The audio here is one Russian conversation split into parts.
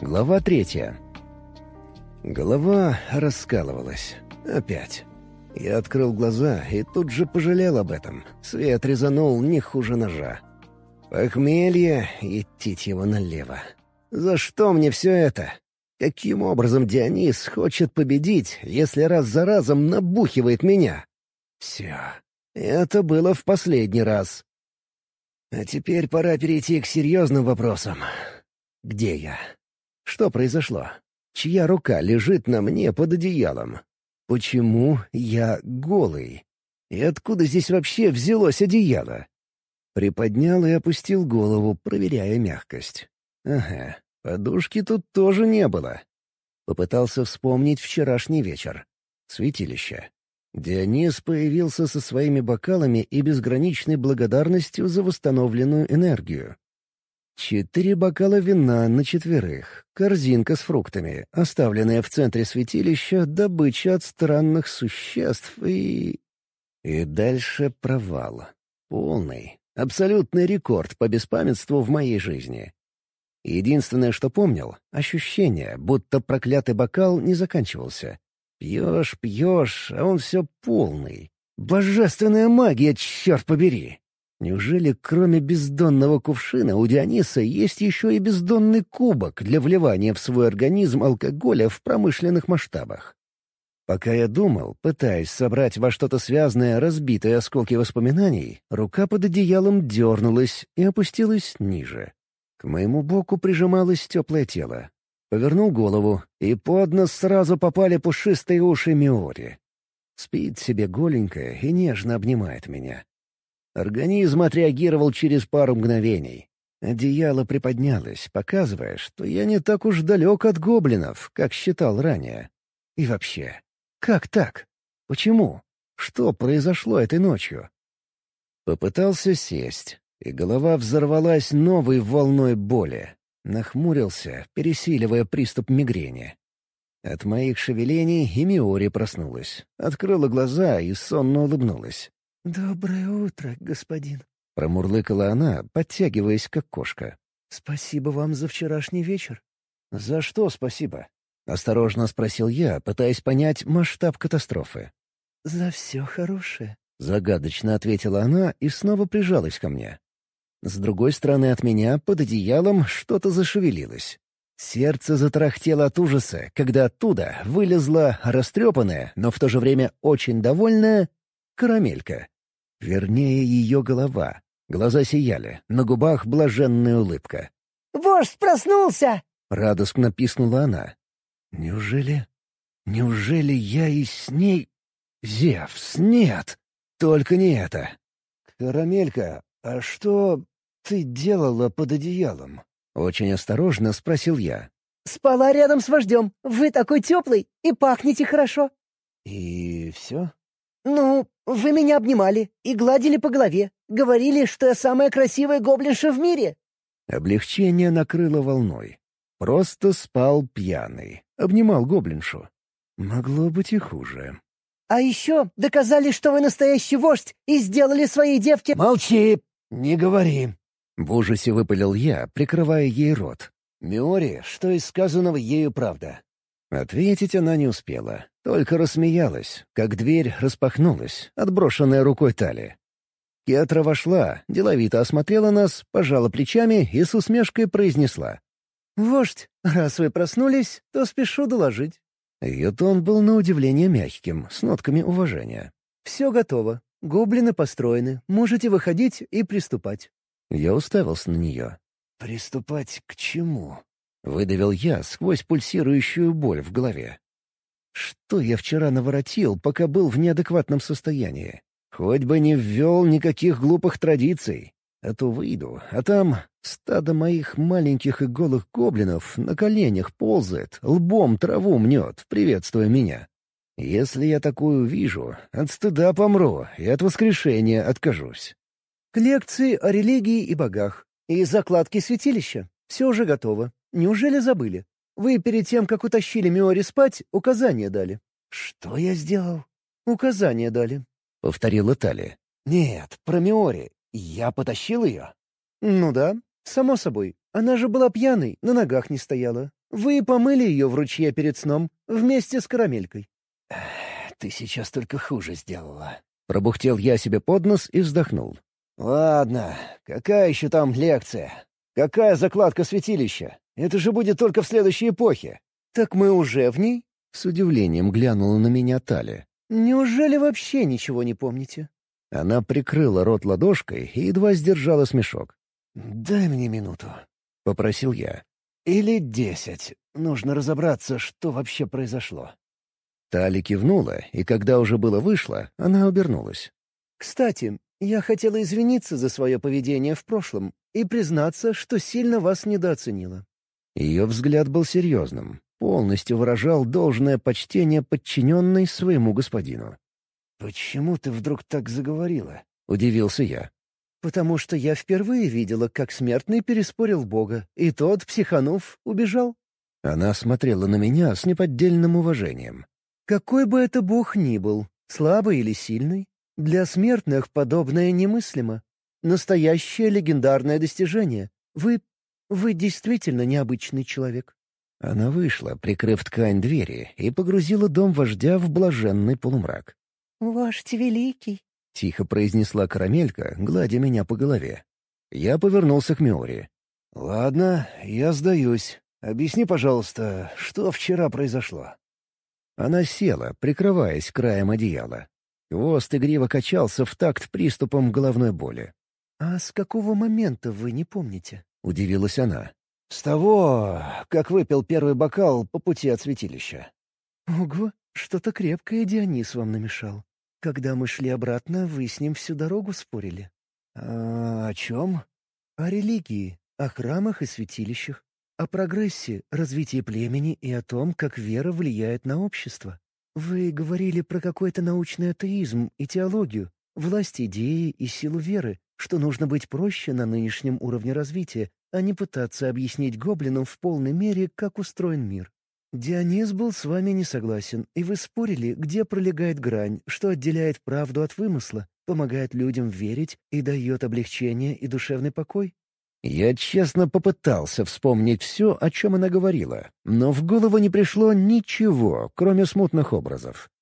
Глава 3. Голова раскалывалась. Опять. Я открыл глаза и тут же пожалел об этом. Свет резанул не хуже ножа. Похмелье и тить его налево. За что мне все это? Каким образом Дионис хочет победить, если раз за разом набухивает меня? Все. Это было в последний раз. А теперь пора перейти к серьезным вопросам. Где я? Что произошло? Чья рука лежит на мне под одеялом? Почему я голый? И откуда здесь вообще взялось одеяло? Приподнял и опустил голову, проверяя мягкость. Ага, подушки тут тоже не было. Попытался вспомнить вчерашний вечер. Святилище. Дионис появился со своими бокалами и безграничной благодарностью за восстановленную энергию. 4 бокала вина на 4, корзинка с фруктами, оставленная в центре святилища, добыча от странных существ и дальше провал. Полный, абсолютный рекорд по беспамятству в моей жизни. Единственное, что помнил — ощущение, будто проклятый бокал не заканчивался. Пьешь, пьешь, а он все полный. Божественная магия, черт побери! Неужели кроме бездонного кувшина у Диониса есть еще и бездонный кубок для вливания в свой организм алкоголя в промышленных масштабах? Пока я думал, пытаясь собрать во что-то связанное разбитые осколки воспоминаний, рука под одеялом дернулась и опустилась ниже. К моему боку прижималось теплое тело. Повернул голову, и под нос сразу попали пушистые уши Миори. Спит себе голенькая и нежно обнимает меня. Организм отреагировал через пару мгновений. Одеяло приподнялось, показывая, что я не так уж далек от гоблинов, как считал ранее. И вообще, как так? Почему? Что произошло этой ночью? Попытался сесть, и голова взорвалась новой волной боли. Нахмурился, пересиливая приступ мигрени. От моих шевелений и Миори проснулась. Открыла глаза и сонно улыбнулась. «Доброе утро, господин», — промурлыкала она, подтягиваясь как кошка. «Спасибо вам за вчерашний вечер». «За что спасибо?» — осторожно спросил я, пытаясь понять масштаб катастрофы. «За все хорошее», — загадочно ответила она и снова прижалась ко мне. С другой стороны от меня, под одеялом, что-то зашевелилось. Сердце затарахтело от ужаса, когда оттуда вылезла растрепанная, но в то же время очень довольная карамелька. Вернее, ее голова. Глаза сияли, на губах блаженная улыбка. «Вождь проснулся!» — радостно пискнула она. «Неужели я и с ней...» «Зевс, нет! Только не это!» «Карамелька, а что ты делала под одеялом?» — очень осторожно спросил я. «Спала рядом с вождем. Вы такой теплый и пахнете хорошо». «И все?» «Ну, вы меня обнимали и гладили по голове. Говорили, что я самая красивая гоблинша в мире». Облегчение накрыло волной. Просто спал пьяный. Обнимал гоблиншу. Могло быть и хуже. «А еще доказали, что вы настоящий вождь и сделали своей девке...» «Молчи! Не говори!» В ужасе выпалил я, прикрывая ей рот. «Миори, что из сказанного ею правда?» Ответить она не успела, только рассмеялась, как дверь распахнулась, отброшенная рукой Тали. Кетра вошла, деловито осмотрела нас, пожала плечами и с усмешкой произнесла. «Вождь, раз вы проснулись, то спешу доложить». Ее тон был на удивление мягким, с нотками уважения. «Все готово. Гоблины построены. Можете выходить и приступать». Я уставился на нее. «Приступать к чему?» — выдавил я сквозь пульсирующую боль в голове. «Что я вчера наворотил, пока был в неадекватном состоянии? Хоть бы не ввел никаких глупых традиций. А то выйду, а там стадо моих маленьких и голых гоблинов на коленях ползает, лбом траву мнет, приветствуя меня. Если я такую вижу, от стыда помру и от воскрешения откажусь». «К лекции о религии и богах. И закладке святилища. Все уже готово. Неужели забыли? Вы перед тем, как утащили Миори спать, указания дали». «Что я сделал?» «Указания дали», — повторила Тали. «Нет, про Миори. Я потащил ее?» «Ну да, само собой. Она же была пьяной, на ногах не стояла. Вы помыли ее в ручье перед сном, вместе с карамелькой». «Ты сейчас только хуже сделала». Пробухтел я себе под нос и вздохнул. «Ладно, какая еще там лекция? Какая закладка святилища? Это же будет только в следующей эпохе». «Так мы уже в ней?» С удивлением глянула на меня Тали. «Неужели вообще ничего не помните?» Она прикрыла рот ладошкой и едва сдержала смешок. «Дай мне минуту», — попросил я. «Или 10. Нужно разобраться, что вообще произошло». Тали кивнула, и когда уже было вышло, она обернулась. «Кстати, я хотела извиниться за свое поведение в прошлом и признаться, что сильно вас недооценила». Ее взгляд был серьезным, полностью выражал должное почтение подчиненной своему господину. «Почему ты вдруг так заговорила?» — удивился я. «Потому что я впервые видела, как смертный переспорил Бога, и тот, психанув, убежал». Она смотрела на меня с неподдельным уважением. «Какой бы это Бог ни был, слабый или сильный, для смертных подобное немыслимо. Настоящее легендарное достижение. Вы действительно необычный человек». Она вышла, прикрыв ткань двери, и погрузила дом вождя в блаженный полумрак. «Вождь великий», — тихо произнесла карамелька, гладя меня по голове. Я повернулся к Миори. «Ладно, я сдаюсь. Объясни, пожалуйста, что вчера произошло?» Она села, прикрываясь краем одеяла. Хвост игриво качался в такт приступом головной боли. «А с какого момента вы не помните?» — удивилась она. «С того, как выпил первый бокал по пути от святилища». «Ого, что-то крепкое Дионис вам намешал. Когда мы шли обратно, вы с ним всю дорогу спорили». «А о чем?» «О религии, о храмах и святилищах, о прогрессе, развитии племени и о том, как вера влияет на общество. Вы говорили про какой-то научный атеизм и теологию, власть идеи и силу веры, что нужно быть проще на нынешнем уровне развития, а не пытаться объяснить гоблинам в полной мере, как устроен мир. Дионис был с вами не согласен, и вы спорили, где пролегает грань, что отделяет правду от вымысла, помогает людям верить и дает облегчение и душевный покой». Я честно попытался вспомнить все, о чем она говорила, но в голову не пришло ничего, кроме смутных образов.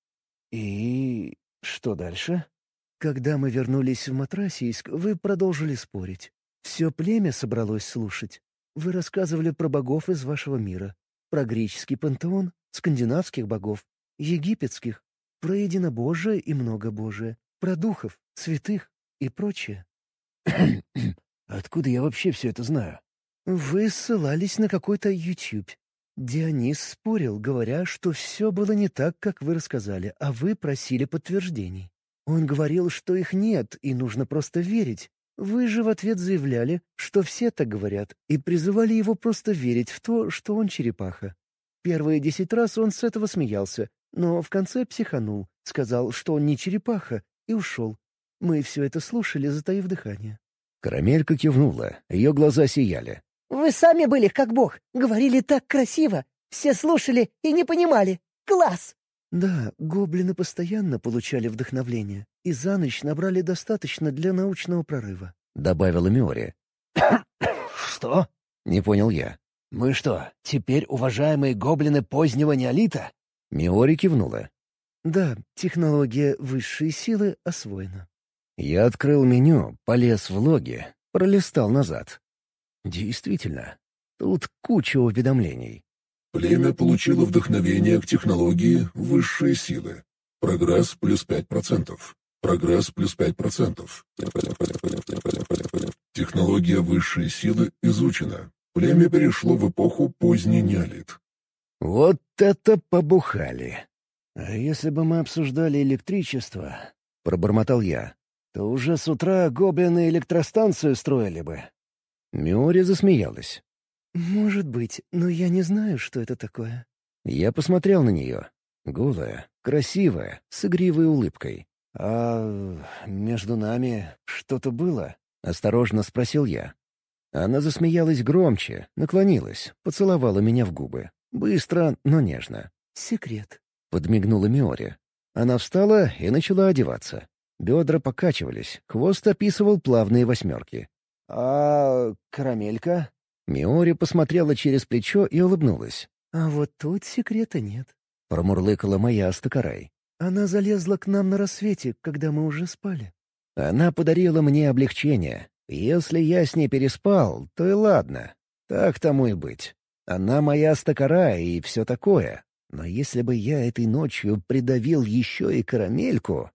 «И что дальше?» «Когда мы вернулись в Матрасийск, вы продолжили спорить. Все племя собралось слушать. Вы рассказывали про богов из вашего мира, про греческий пантеон, скандинавских богов, египетских, про единобожие и многобожие, про духов, святых и прочее». Откуда я вообще все это знаю? «Вы ссылались на какой-то YouTube. Дионис спорил, говоря, что все было не так, как вы рассказали, а вы просили подтверждений. Он говорил, что их нет, и нужно просто верить. Вы же в ответ заявляли, что все так говорят, и призывали его просто верить в то, что он черепаха. Первые 10 раз он с этого смеялся, но в конце психанул, сказал, что он не черепаха, и ушел. Мы все это слушали, затаив дыхание». Карамелька кивнула, ее глаза сияли. «Вы сами были как бог, говорили так красиво. Все слушали и не понимали. Класс!» «Да, гоблины постоянно получали вдохновление, и за ночь набрали достаточно для научного прорыва», — добавила Миори. «Что?» — не понял я. «Мы что, теперь уважаемые гоблины позднего неолита?» Миори кивнула. «Да, технология высшей силы освоена». Я открыл меню, полез в логи, пролистал назад. Действительно, тут куча уведомлений. Племя получило вдохновение к технологии высшей силы. Прогресс плюс 5%. Прогресс плюс 5%. Технология высшей силы изучена. Племя перешло в эпоху поздний неолит. Вот это побухали. А если бы мы обсуждали электричество, — пробормотал я, — то уже с утра гоблины электростанцию строили бы. Миори засмеялась. «Может быть, но я не знаю, что это такое». Я посмотрел на нее. Голая, красивая, с игривой улыбкой. «А между нами что-то было?» — осторожно спросил я. Она засмеялась громче, наклонилась, поцеловала меня в губы. Быстро, но нежно. «Секрет», — подмигнула Миори. Она встала и начала одеваться. Бедра покачивались, хвост описывал плавные восьмерки. «А карамелька?» Миори посмотрела через плечо и улыбнулась. «А вот тут секрета нет», — промурлыкала моя Астакарай. «Она залезла к нам на рассвете, когда мы уже спали». Она подарила мне облегчение. Если я с ней переспал, то и ладно. Так тому и быть. Она моя Астакарай и все такое. Но если бы я этой ночью придавил еще и карамельку...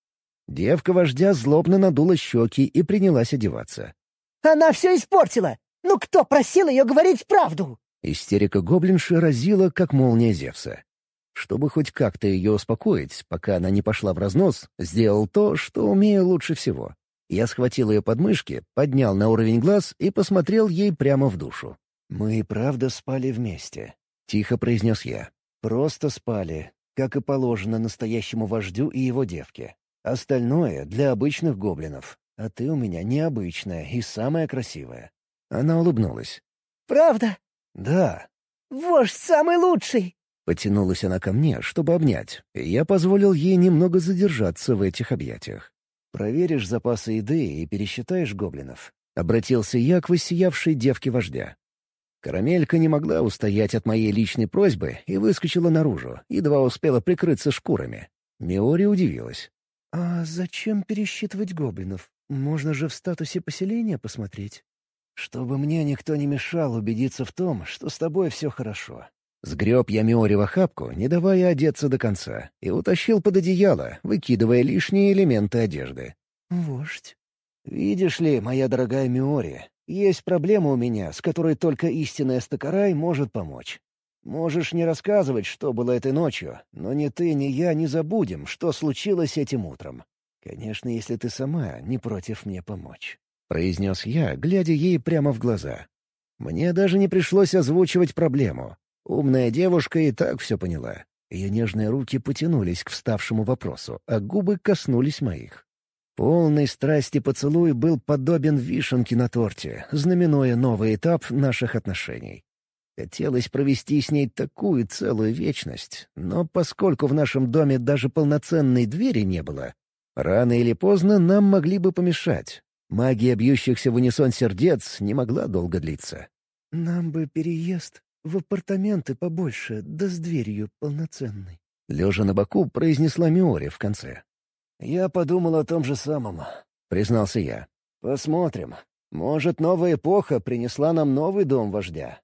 Девка-вождя злобно надула щеки и принялась одеваться. «Она все испортила! Ну кто просил ее говорить правду?» Истерика гоблинши разила, как молния Зевса. Чтобы хоть как-то ее успокоить, пока она не пошла в разнос, сделал то, что умею лучше всего. Я схватил ее подмышки, поднял на уровень глаз и посмотрел ей прямо в душу. «Мы и правда спали вместе», — тихо произнес я. «Просто спали, как и положено настоящему вождю и его девке. Остальное — для обычных гоблинов. А ты у меня необычная и самая красивая». Она улыбнулась. «Правда? «Да». Вождь самый лучший!» Потянулась она ко мне, чтобы обнять, и я позволил ей немного задержаться в этих объятиях. «Проверишь запасы еды и пересчитаешь гоблинов», — обратился я к воссиявшей девке-вождя. Карамелька не могла устоять от моей личной просьбы и выскочила наружу, едва успела прикрыться шкурами. Миори удивилась. «А зачем пересчитывать гоблинов? Можно же в статусе поселения посмотреть». «Чтобы мне никто не мешал убедиться в том, что с тобой все хорошо». Сгреб я Миори в охапку, не давая одеться до конца, и утащил под одеяло, выкидывая лишние элементы одежды. «Вождь». «Видишь ли, моя дорогая Миори, есть проблема у меня, с которой только истинная Астакарай может помочь. Можешь не рассказывать, что было этой ночью, но ни ты, ни я не забудем, что случилось этим утром. Конечно, если ты сама не против мне помочь», — произнес я, глядя ей прямо в глаза. Мне даже не пришлось озвучивать проблему. Умная девушка и так все поняла. Ее нежные руки потянулись к вставшему вопросу, а губы коснулись моих. Полный страсти поцелуй был подобен вишенке на торте, знаменуя новый этап наших отношений. Хотелось провести с ней такую целую вечность, но поскольку в нашем доме даже полноценной двери не было, рано или поздно нам могли бы помешать. Магия бьющихся в унисон сердец не могла долго длиться. «Нам бы переезд в апартаменты побольше, да с дверью полноценной», — лежа на боку, произнесла Миори в конце. «Я подумал о том же самом», — признался я. «Посмотрим. Может, новая эпоха принесла нам новый дом вождя».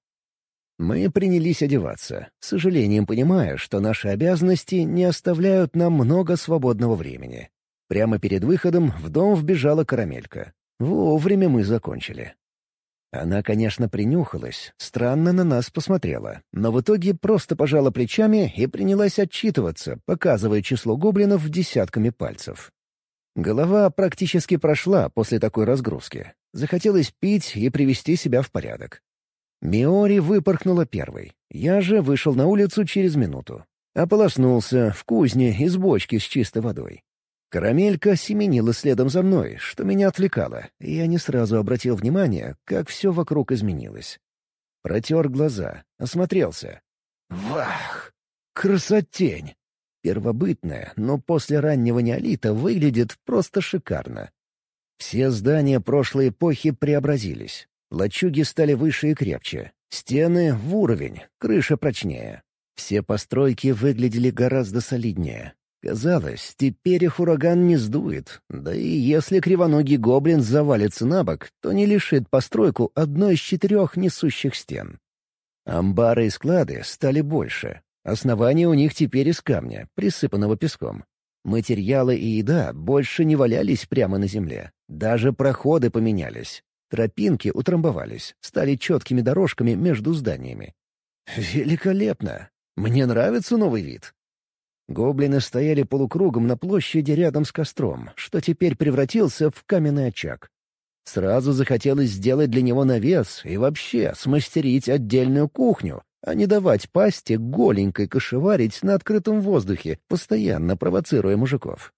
Мы принялись одеваться, с сожалением понимая, что наши обязанности не оставляют нам много свободного времени. Прямо перед выходом в дом вбежала карамелька. Вовремя мы закончили. Она, конечно, принюхалась, странно на нас посмотрела, но в итоге просто пожала плечами и принялась отчитываться, показывая число гоблинов десятками пальцев. Голова практически прошла после такой разгрузки. Захотелось пить и привести себя в порядок. Миори выпорхнула первой. Я же вышел на улицу через минуту. Ополоснулся в кузне из бочки с чистой водой. Карамелька семенила следом за мной, что меня отвлекало, и я не сразу обратил внимание, как все вокруг изменилось. Протер глаза, осмотрелся. Вах! Красотень! Первобытная, но после раннего неолита выглядит просто шикарно. Все здания прошлой эпохи преобразились. Лачуги стали выше и крепче. Стены в уровень, крыша прочнее. Все постройки выглядели гораздо солиднее. Казалось, теперь их ураган не сдует, да и если кривоногий гоблин завалится на бок, то не лишит постройку одной из 4 несущих стен. Амбары и склады стали больше. Основания у них теперь из камня, присыпанного песком. Материалы и еда больше не валялись прямо на земле. Даже проходы поменялись. Тропинки утрамбовались, стали четкими дорожками между зданиями. Великолепно! Мне нравится новый вид. Гоблины стояли полукругом на площади рядом с костром, что теперь превратился в каменный очаг. Сразу захотелось сделать для него навес и вообще смастерить отдельную кухню, а не давать пасти голенькой кошеварить на открытом воздухе, постоянно провоцируя мужиков.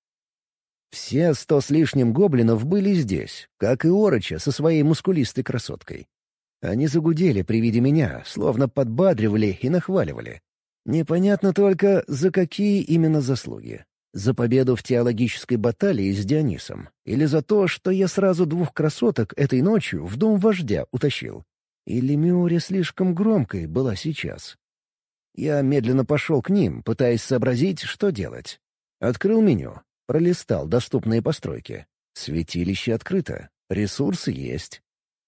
Все 100 с лишним гоблинов были здесь, как и Ороча со своей мускулистой красоткой. Они загудели при виде меня, словно подбадривали и нахваливали. Непонятно только, за какие именно заслуги. За победу в теологической баталии с Дионисом или за то, что я сразу 2 красоток этой ночью в дом вождя утащил. Или Миори слишком громкой была сейчас? Я медленно пошел к ним, пытаясь сообразить, что делать. Открыл меню, пролистал доступные постройки. Святилище открыто, ресурсы есть.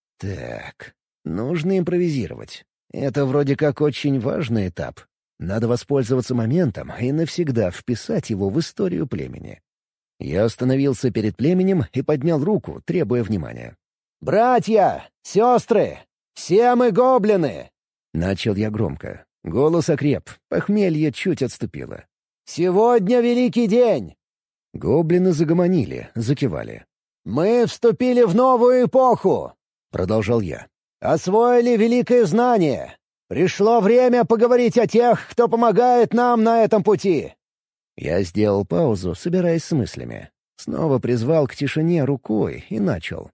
Так, нужно импровизировать. Это вроде как очень важный этап. Надо воспользоваться моментом и навсегда вписать его в историю племени. Я остановился перед племенем и поднял руку, требуя внимания. «Братья! Сестры! Все мы гоблины!» Начал я громко. Голос окреп, похмелье чуть отступило. «Сегодня великий день!» Гоблины загомонили, закивали. «Мы вступили в новую эпоху!» — продолжал я. «Освоили великое знание! Пришло время поговорить о тех, кто помогает нам на этом пути!» Я сделал паузу, собираясь с мыслями. Снова призвал к тишине рукой и начал.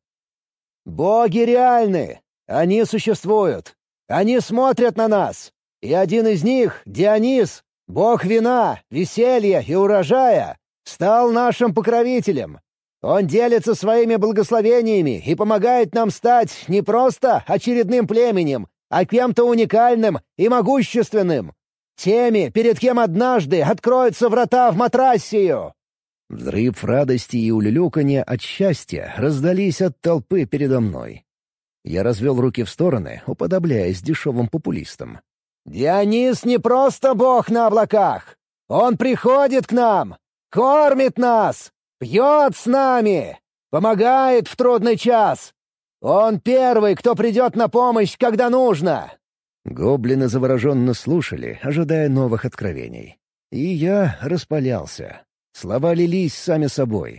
«Боги реальны! Они существуют! Они смотрят на нас! И один из них, Дионис, бог вина, веселья и урожая, стал нашим покровителем. Он делится своими благословениями и помогает нам стать не просто очередным племенем, а кем-то уникальным и могущественным. Теми, перед кем однажды откроются врата в Матрассию!» Взрыв радости и улюлюканья от счастья раздались от толпы передо мной. Я развел руки в стороны, уподобляясь дешевым популистам. «Дионис не просто бог на облаках. Он приходит к нам, кормит нас, пьет с нами, помогает в трудный час. Он первый, кто придет на помощь, когда нужно!» Гоблины завороженно слушали, ожидая новых откровений. И я распалялся. Слова лились сами собой.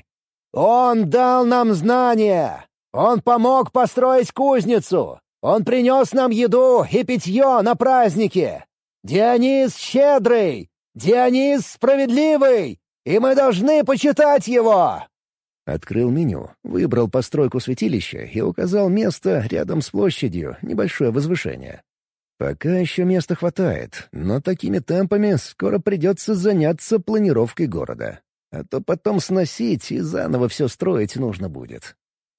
«Он дал нам знания! Он помог построить кузницу! Он принес нам еду и питье на празднике! Дионис щедрый! Дионис справедливый! И мы должны почитать его!» Открыл меню, выбрал постройку святилища и указал место рядом с площадью, небольшое возвышение. Пока еще места хватает, но такими темпами скоро придется заняться планировкой города. А то потом сносить и заново все строить нужно будет.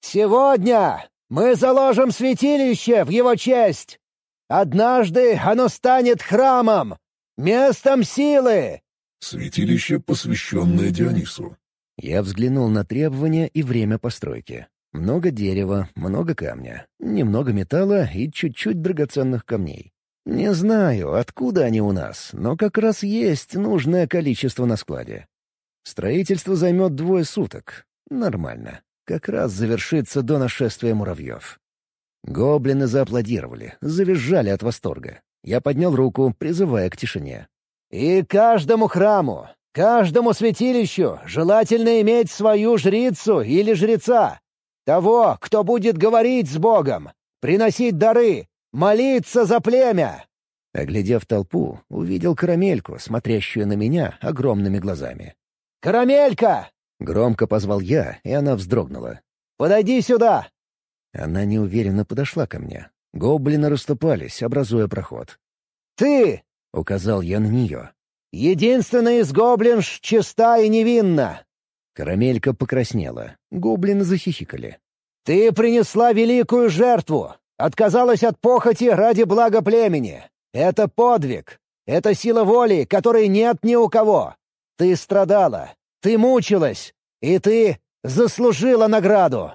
«Сегодня мы заложим святилище в его честь! Однажды оно станет храмом, местом силы!» Святилище, посвященное Дионису. Я взглянул на требования и время постройки. Много дерева, много камня, немного металла и чуть-чуть драгоценных камней. Не знаю, откуда они у нас, но как раз есть нужное количество на складе. Строительство займет 2 суток. Нормально. Как раз завершится до нашествия муравьев. Гоблины зааплодировали, завизжали от восторга. Я поднял руку, призывая к тишине. «И каждому храму, каждому святилищу желательно иметь свою жрицу или жреца. Того, кто будет говорить с Богом, приносить дары, молиться за племя!» Оглядев толпу, увидел Карамельку, смотрящую на меня огромными глазами. «Карамелька!» — громко позвал я, и она вздрогнула. «Подойди сюда!» Она неуверенно подошла ко мне. Гоблины расступались, образуя проход. «Ты!» — указал я на нее. «Единственная из гоблинш чиста и невинна!» Карамелька покраснела. Гоблины захихикали. «Ты принесла великую жертву! Отказалась от похоти ради блага племени! Это подвиг! Это сила воли, которой нет ни у кого! Ты страдала! Ты мучилась! И ты заслужила награду!»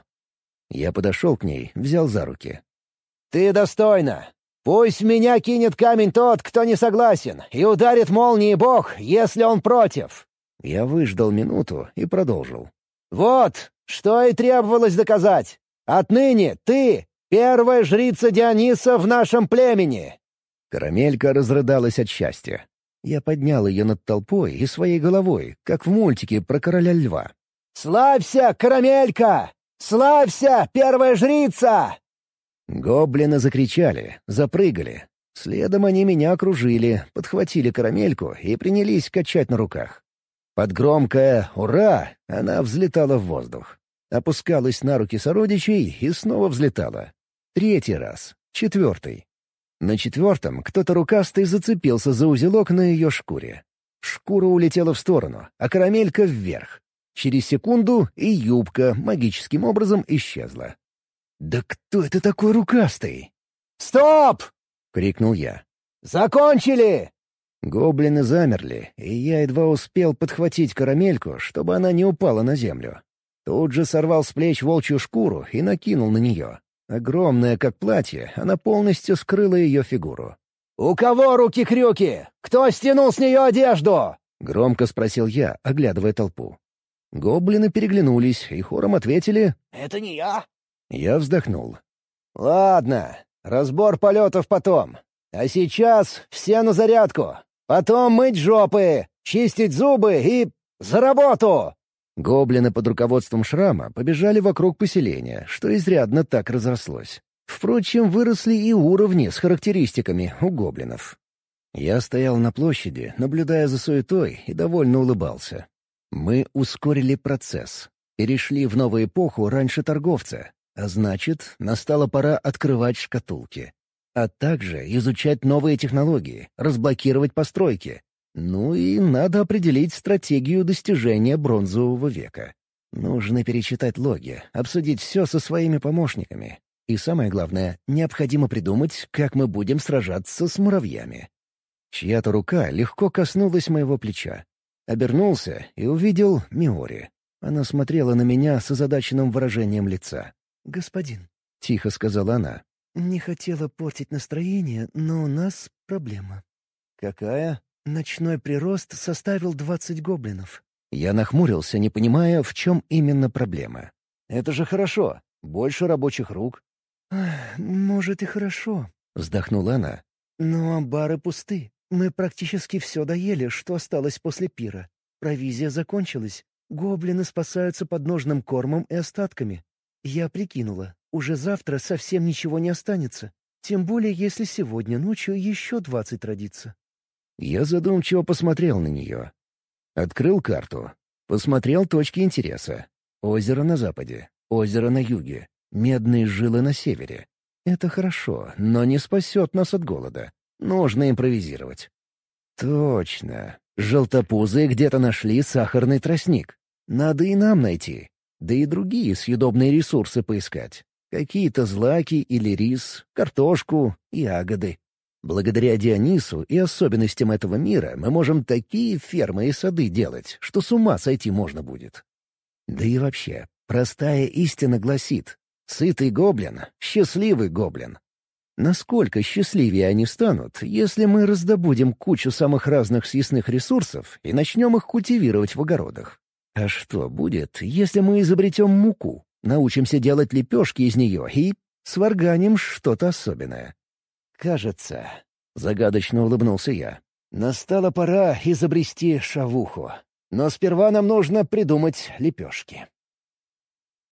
Я подошел к ней, взял за руки. «Ты достойна! Пусть в меня кинет камень тот, кто не согласен, и ударит молнией Бог, если он против!» Я выждал минуту и продолжил. «Вот, что и требовалось доказать! Отныне ты — первая жрица Диониса в нашем племени!» Карамелька разрыдалась от счастья. Я поднял ее над толпой и своей головой, как в мультике про короля льва. «Славься, Карамелька! Славься, первая жрица!» Гоблины закричали, запрыгали. Следом они меня окружили, подхватили Карамельку и принялись качать на руках. Под громкое «Ура!» она взлетала в воздух. Опускалась на руки сородичей и снова взлетала. 3-й раз, 4-й. На 4-м кто-то рукастый зацепился за узелок на ее шкуре. Шкура улетела в сторону, а Карамелька — вверх. Через секунду и юбка магическим образом исчезла. «Да кто это такой рукастый?» «Стоп!» — крикнул я. «Закончили!» Гоблины замерли, и я едва успел подхватить карамельку, чтобы она не упала на землю. Тут же сорвал с плеч волчью шкуру и накинул на нее. Огромная, как платье, она полностью скрыла ее фигуру. «У кого руки-крюки? Кто стянул с нее одежду?» — громко спросил я, оглядывая толпу. Гоблины переглянулись и хором ответили: «Это не я». Я вздохнул. «Ладно, разбор полетов потом. А сейчас все на зарядку. Потом мыть жопы, чистить зубы и... за работу!» Гоблины под руководством Шрама побежали вокруг поселения, что изрядно так разрослось. Впрочем, выросли и уровни с характеристиками у гоблинов. Я стоял на площади, наблюдая за суетой, и довольно улыбался. Мы ускорили процесс. Перешли в новую эпоху раньше торговца, а значит, настала пора открывать шкатулки. А также изучать новые технологии, разблокировать постройки. Ну и надо определить стратегию достижения бронзового века. Нужно перечитать логи, обсудить все со своими помощниками. И самое главное, необходимо придумать, как мы будем сражаться с муравьями. Чья-то рука легко коснулась моего плеча. Обернулся и увидел Миори. Она смотрела на меня с озадаченным выражением лица. «Господин», — тихо сказала она. не хотела портить настроение, но у нас проблема. «Какая?» Ночной прирост составил 20 гоблинов. Я нахмурился, не понимая, в чем именно проблема. «Это же хорошо. Больше рабочих рук». «Может, и хорошо», — вздохнула она. «но амбары пусты. Мы практически все доели, что осталось после пира. Провизия закончилась. Гоблины спасаются подножным кормом и остатками. Я прикинула, уже завтра совсем ничего не останется. Тем более, если сегодня ночью еще 20 родится». Я задумчиво посмотрел на нее. Открыл карту. Посмотрел точки интереса. Озеро на западе, озеро на юге, медные жилы на севере. Это хорошо, но не спасет нас от голода. Нужно импровизировать. Точно. Желтопузые где-то нашли сахарный тростник. Надо и нам найти. Да и другие съедобные ресурсы поискать. Какие-то злаки или рис, картошку, ягоды. Благодаря Дионису и особенностям этого мира мы можем такие фермы и сады делать, что с ума сойти можно будет. Да и вообще, простая истина гласит: сытый гоблин — счастливый гоблин. Насколько счастливее они станут, если мы раздобудем кучу самых разных съестных ресурсов и начнем их культивировать в огородах? А что будет, если мы изобретем муку, научимся делать лепешки из нее и сварганим что-то особенное? «Кажется», — загадочно улыбнулся я, — «настала пора изобрести шавуху. Но сперва нам нужно придумать лепешки».